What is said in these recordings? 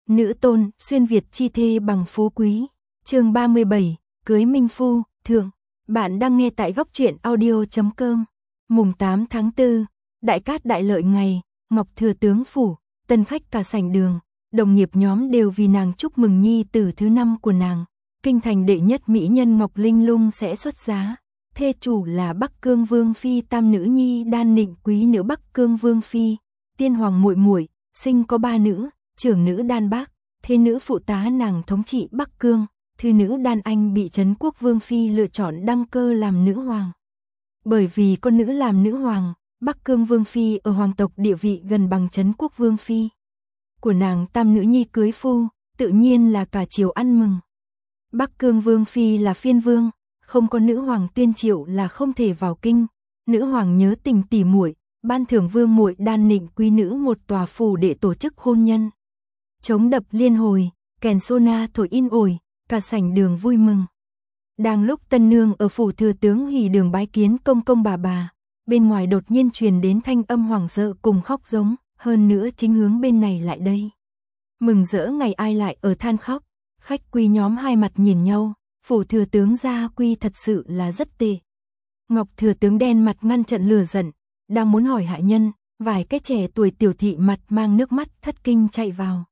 Nữ tôn, xuyên Việt chi thê bằng phú quý. Chương 37, cưới minh phu, thượng. Bạn đang nghe tại góc truyện audio.com. Mùng 8 tháng 4, đại cát đại lợi ngày, Ngọc Thừa tướng phủ, tân khách cả sảnh đường, đồng nghiệp nhóm đều vì nàng chúc mừng nhi tử thứ 5 của nàng. Kinh thành đệ nhất mỹ nhân Ngọc Linh Lung sẽ xuất giá. Thê chủ là Bắc Cương Vương phi, tam nữ nhi đan nịnh quý nữ Bắc Cương Vương phi, tiên hoàng muội muội, sinh có 3 nữ, trưởng nữ đan Bắc, thế nữ phụ tá nàng thống trị Bắc Cương, thư nữ đan Anh bị Trấn Quốc Vương phi lựa chọn đăng cơ làm nữ hoàng. Bởi vì con nữ làm nữ hoàng, Bắc Cương Vương phi ở hoàng tộc địa vị gần bằng Trấn Quốc Vương phi. Của nàng tam nữ nhi cưới phu, tự nhiên là cả triều ăn mừng. Bắc Cương Vương phi là phiên vương, không có nữ hoàng tuyên triệu là không thể vào kinh. Nữ hoàng nhớ tình tỉ muội, ban thưởng vương muội đan nịnh quý nữ một tòa phủ để tổ chức hôn nhân. Trống đập liên hồi, kèn sona thổi in ỏi, cả sảnh đường vui mừng. Đang lúc tân nương ở phủ thừa tướng hỉ đường bái kiến công công bà, bên ngoài đột nhiên truyền đến thanh âm hoảng sợ cùng khóc giống, hơn nữa chính hướng bên này lại đây. Mừng rỡ ngày ai lại ở than khóc, khách quý nhóm hai mặt nhìn nhau, phủ thừa tướng gia quy thật sự là rất tệ. Ngọc thừa tướng đen mặt ngăn trận lửa giận, đang muốn hỏi hạ nhân, vài cái trẻ tuổi tiểu thị mặt mang nước mắt thất kinh chạy vào.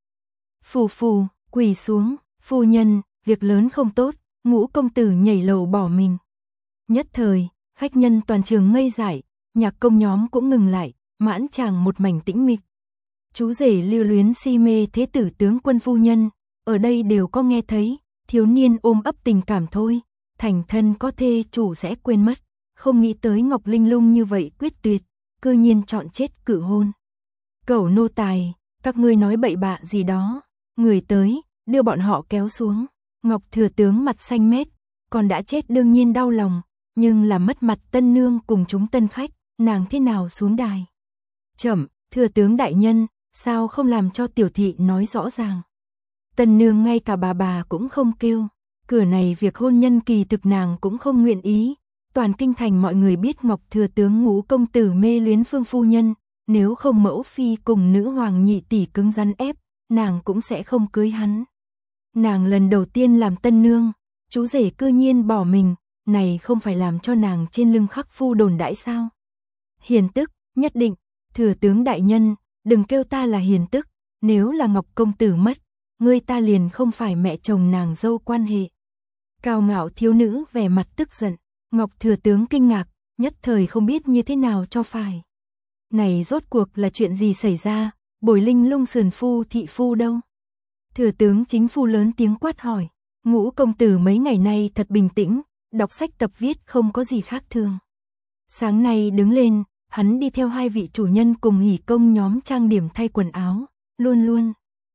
Phù, quỳ xuống, phu nhân, việc lớn không tốt, Ngũ công tử nhảy lầu bỏ mình. Nhất thời, khách nhân toàn trường ngây dại, nhạc công nhóm cũng ngừng lại, mãn tràng một mảnh tĩnh mịch. Chú rể lưu luyến si mê thế tử tướng quân phu nhân, ở đây đều có nghe thấy, thiếu niên ôm ấp tình cảm thôi, thành thân có thê chủ sẽ quên mất, không nghĩ tới Ngọc Linh Lung như vậy quyết tuyệt, cư nhiên chọn chết cự hôn. Cẩu nô tài, các ngươi nói bậy bạ gì đó, người tới, đưa bọn họ kéo xuống. Ngọc thừa tướng mặt xanh mét, còn đã chết đương nhiên đau lòng, nhưng là mất mặt tân nương cùng chúng tân khách, nàng thế nào xuống đài. Chậm, thừa tướng đại nhân, sao không làm cho tiểu thị nói rõ ràng. Tân nương ngay cả bà cũng không kêu, cửa này việc hôn nhân kỳ thực nàng cũng không nguyện ý. Toàn kinh thành mọi người biết Ngọc thừa tướng Ngũ công tử mê luyến Phương phu nhân, nếu không mẫu phi cùng nữ hoàng nhị tỷ cứng rắn ép, nàng cũng sẽ không cưới hắn. Nàng lần đầu tiên làm tân nương, chú rể cư nhiên bỏ mình, này không phải làm cho nàng trên lưng khắc phu đồn đãi sao? Hiền tức, nhất định, thừa tướng đại nhân, đừng kêu ta là hiền tức, nếu là Ngọc công tử mất, ngươi ta liền không phải mẹ chồng nàng dâu quan hệ. Cao ngạo thiếu nữ vẻ mặt tức giận, Ngọc thừa tướng kinh ngạc, nhất thời không biết như thế nào cho phải. Này rốt cuộc là chuyện gì xảy ra, Bồi Linh Lung sườn phu thị phu đâu? Thừa tướng chính phu lớn tiếng quát hỏi, Ngũ công tử mấy ngày nay thật bình tĩnh, đọc sách tập viết không có gì khác thường. Sáng nay đứng lên, hắn đi theo 2 vị chủ nhân cùng hỉ công nhóm trang điểm thay quần áo, luôn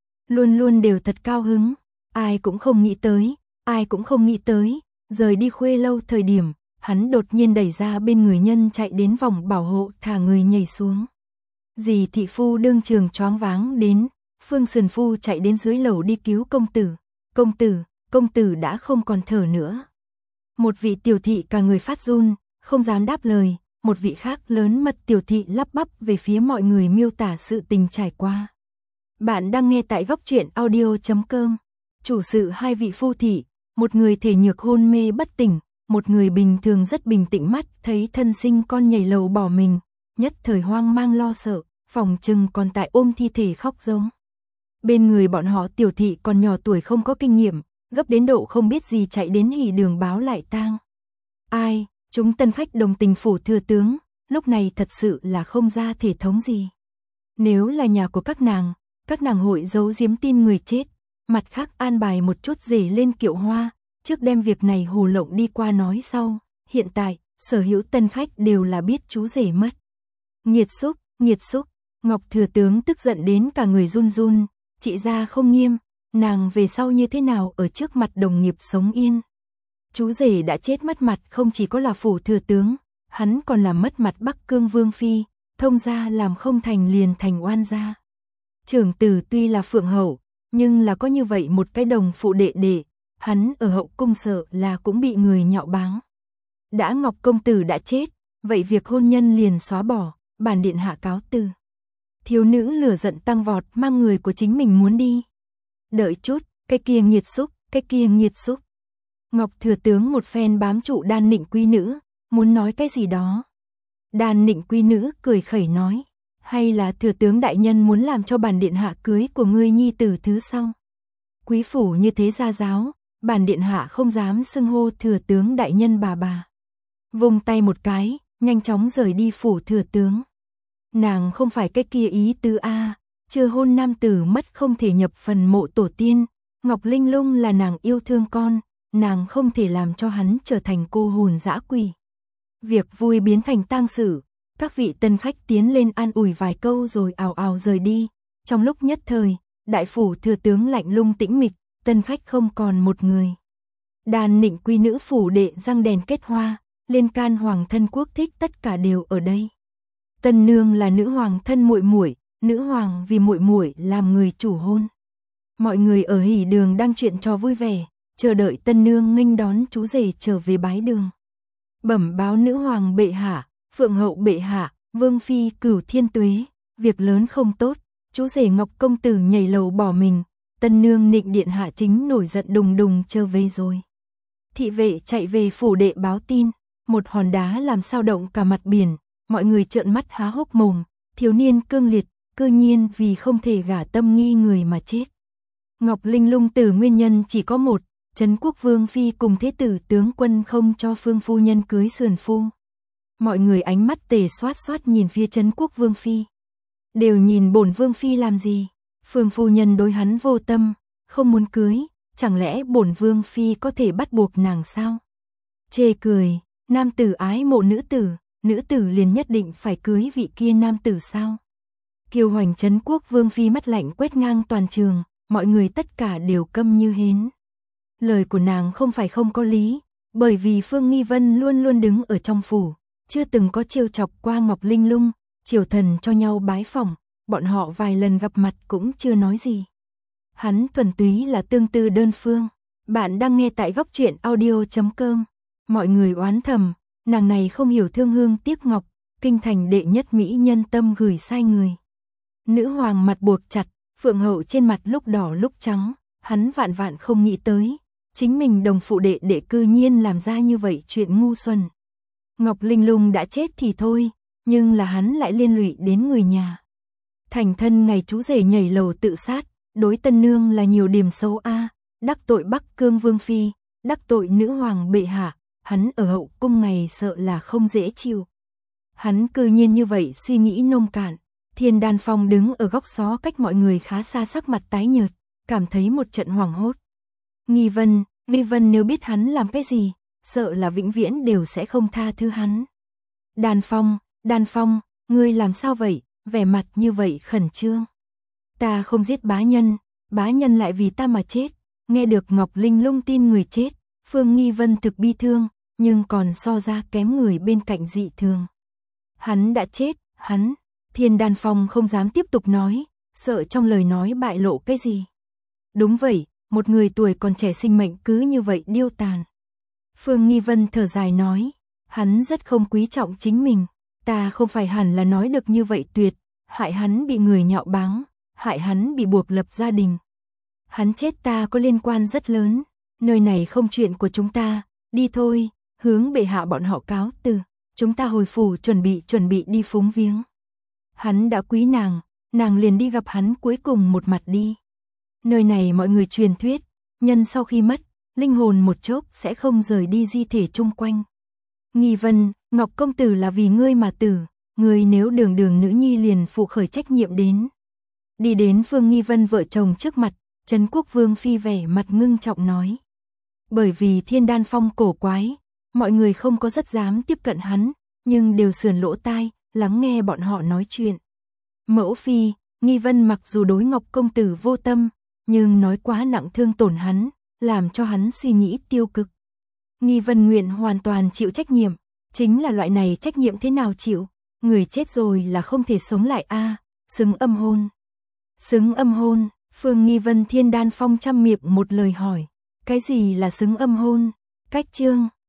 luôn đều thật cao hứng, ai cũng không nghĩ tới, rời đi Khuê lâu thời điểm, hắn đột nhiên đẩy ra bên người nhân chạy đến vòng bảo hộ thả người nhảy xuống. Dì thị phu đương trường choáng váng đến, Phương sườn phu chạy đến dưới lầu đi cứu công tử đã không còn thở nữa. Một vị tiểu thị cả người phát run, không dám đáp lời, một vị khác lớn mật tiểu thị lắp bắp về phía mọi người miêu tả sự tình trải qua. Bạn đang nghe tại góc truyện audio.com. Chủ sự 2 vị phu thị, một người thể nhược hôn mê bất tỉnh, một người bình thường rất bình tĩnh mắt thấy thân sinh con nhảy lầu bỏ mình, nhất thời hoang mang lo sợ, phòng chừng còn tại ôm thi thể khóc giống. Bên người bọn họ tiểu thị còn nhỏ tuổi không có kinh nghiệm, gấp đến độ không biết gì chạy đến hỉ đường báo lại tang. Ai, chúng tân khách đồng tình phủ thừa tướng, lúc này thật sự là không ra thể thống gì. Nếu là nhà của các nàng hội giấu giếm tin người chết, mặt khác an bài một chút rể lên kiệu hoa, trước đem việc này hồ lộng đi qua nói sau. Hiện tại, sở hữu tân khách đều là biết chú rể mất. Nghiệt xúc, Ngọc thừa tướng tức giận đến cả người run, chị ra không nghiêm, nàng về sau như thế nào ở trước mặt đồng nghiệp sống yên. Chú rể đã chết mất mặt không chỉ có là phủ thừa tướng, hắn còn làm mất mặt Bắc Cương Vương phi, thông gia làm không thành liền thành oan gia. Trưởng tử tuy là phượng hậu, nhưng là có như vậy một cái đồng phụ đệ đệ, hắn ở hậu cung sợ là cũng bị người nhạo báng. Đã Ngọc công tử đã chết, vậy việc hôn nhân liền xóa bỏ, bản điện hạ cáo từ. Thiếu nữ lửa giận tăng vọt mang người của chính mình muốn đi. Đợi chút, cái kia nghiệt xúc. Ngọc thừa tướng một phen bám trụ Đan Nịnh quý nữ, muốn nói cái gì đó. Đan Nịnh quý nữ cười khẩy nói, hay là thừa tướng đại nhân muốn làm cho bản điện hạ cưới của ngươi nhi tử thứ sau. Quý phủ như thế gia giáo, bản điện hạ không dám xưng hô thừa tướng đại nhân bà. Vung tay một cái, nhanh chóng rời đi phủ thừa tướng. Nàng không phải cái kia ý tứ a, chưa hôn nam tử mất không thể nhập phần mộ tổ tiên, Ngọc Linh Lung là nàng yêu thương con, nàng không thể làm cho hắn trở thành cô hồn dã quỷ. Việc vui biến thành tang sự, các vị tân khách tiến lên an ủi vài câu rồi ào ào rời đi. Trong lúc nhất thời, đại phủ thừa tướng lạnh lùng tĩnh mịch, tân khách không còn một người. Đan Nịnh quý nữ phủ đệ răng đèn kết hoa, liên can hoàng thân quốc thích tất cả đều ở đây. Tân nương là nữ hoàng thân muội muội, nữ hoàng vì muội muội làm người chủ hôn. Mọi người ở hỉ đường đang chuyện trò vui vẻ, chờ đợi tân nương nghênh đón chú rể trở về bái đường. Bẩm báo nữ hoàng bệ hạ, phượng hậu bệ hạ, vương phi cửu thiên tuế, việc lớn không tốt, chú rể Ngọc công tử nhảy lầu bỏ mình, tân nương Nịnh điện hạ chính nổi giận đùng đùng trở về rồi. Thị vệ chạy về phủ đệ báo tin, một hòn đá làm sao động cả mặt biển, mọi người trợn mắt há hốc mồm, thiếu niên cương liệt, cơ nhiên vì không thể gả tâm nghi người mà chết. Ngọc Linh Lung tử nguyên nhân chỉ có một, Trấn Quốc vương phi cùng thế tử tướng quân không cho Phương phu nhân cưới sườn phu. Mọi người ánh mắt tề xoát xoát nhìn phía Trấn Quốc vương phi. Đều nhìn bổn vương phi làm gì? Phương phu nhân đối hắn vô tâm, không muốn cưới, chẳng lẽ bổn vương phi có thể bắt buộc nàng sao? Chê cười, nam tử ái mộ nữ tử liền nhất định phải cưới vị kia nam tử sao? Kiều hoành Trấn Quốc vương phi mắt lạnh quét ngang toàn trường, mọi người tất cả đều câm như hến. Lời của nàng không phải không có lý, bởi vì Phương Nghi Vân luôn luôn đứng ở trong phủ, chưa từng có trêu chọc qua Ngọc Linh Lung, triều thần cho nhau bái phỏng, bọn họ vài lần gặp mặt cũng chưa nói gì. Hắn thuần túy là tương tư đơn phương. Bạn đang nghe tại góc truyện audio.com. Mọi người oán thầm, nàng này không hiểu thương hương tiếc ngọc, kinh thành đệ nhất mỹ nhân tâm gửi sai người. Nữ hoàng mặt buộc chặt, phượng hậu trên mặt lúc đỏ lúc trắng, hắn vạn vạn không nghĩ tới, chính mình đồng phụ đệ đệ cư nhiên làm ra như vậy chuyện ngu xuẩn. Ngọc Linh Lung đã chết thì thôi, nhưng là hắn lại liên lụy đến người nhà. Thành thân ngày chú rể nhảy lầu tự sát, đối tân nương là nhiều điểm xấu a, đắc tội Bắc Cương vương phi, đắc tội nữ hoàng bệ hạ, hắn ở hậu cung ngày sợ là không dễ chịu. Hắn cư nhiên như vậy suy nghĩ nông cạn. Thiên Đan Phong đứng ở góc xó cách mọi người khá xa, sắc mặt tái nhợt, cảm thấy một trận hoảng hốt. Nghi Vân nếu biết hắn làm cái gì, sợ là vĩnh viễn đều sẽ không tha thứ hắn. Đan Phong, ngươi làm sao vậy, vẻ mặt như vậy khẩn trương. Ta không giết bá nhân lại vì ta mà chết. Nghe được Ngọc Linh Lung tin người chết, Phương Nghi Vân thực bi thương, nhưng còn so ra kém người bên cạnh dị thường. Hắn đã chết, hắn. Thiên Đan Phong không dám tiếp tục nói, sợ trong lời nói bại lộ cái gì. Đúng vậy, một người tuổi còn trẻ sinh mệnh cứ như vậy điêu tàn. Phương Nghi Vân thở dài nói, hắn rất không quý trọng chính mình, ta không phải hẳn là nói được như vậy tuyệt, hại hắn bị người nhạo báng, hại hắn bị buộc lập gia đình. Hắn chết ta có liên quan rất lớn, nơi này không chuyện của chúng ta, đi thôi, hướng bệ hạ bọn họ cáo từ, chúng ta hồi phủ chuẩn bị đi phúng viếng. Hắn đã quý nàng liền đi gặp hắn cuối cùng một mặt đi. Nơi này mọi người truyền thuyết, nhân sau khi mất, linh hồn một chốc sẽ không rời đi di thể chung quanh. Nghi Vân, Ngọc công tử là vì ngươi mà tử, ngươi nếu đường nữ nhi liền phụ khởi trách nhiệm đến. Đi đến Phương Nghi Vân vợ chồng trước mặt, Trấn Quốc vương phi vẻ mặt ngưng trọng nói. Bởi vì Thiên Đan Phong cổ quái, mọi người không có rất dám tiếp cận hắn, nhưng đều sườn lỗ tai, lắng nghe bọn họ nói chuyện. Mẫu phi, Nghi Vân mặc dù đối Ngọc công tử vô tâm, nhưng nói quá nặng thương tổn hắn, làm cho hắn suy nghĩ tiêu cực. Nghi Vân nguyện hoàn toàn chịu trách nhiệm, chính là loại này trách nhiệm thế nào chịu, người chết rồi là không thể sống lại a, xứng âm hôn. Xứng âm hôn, Phương Nghi Vân Thiên Đan Phong trăm miệng một lời hỏi, cái gì là xứng âm hôn? Cách chương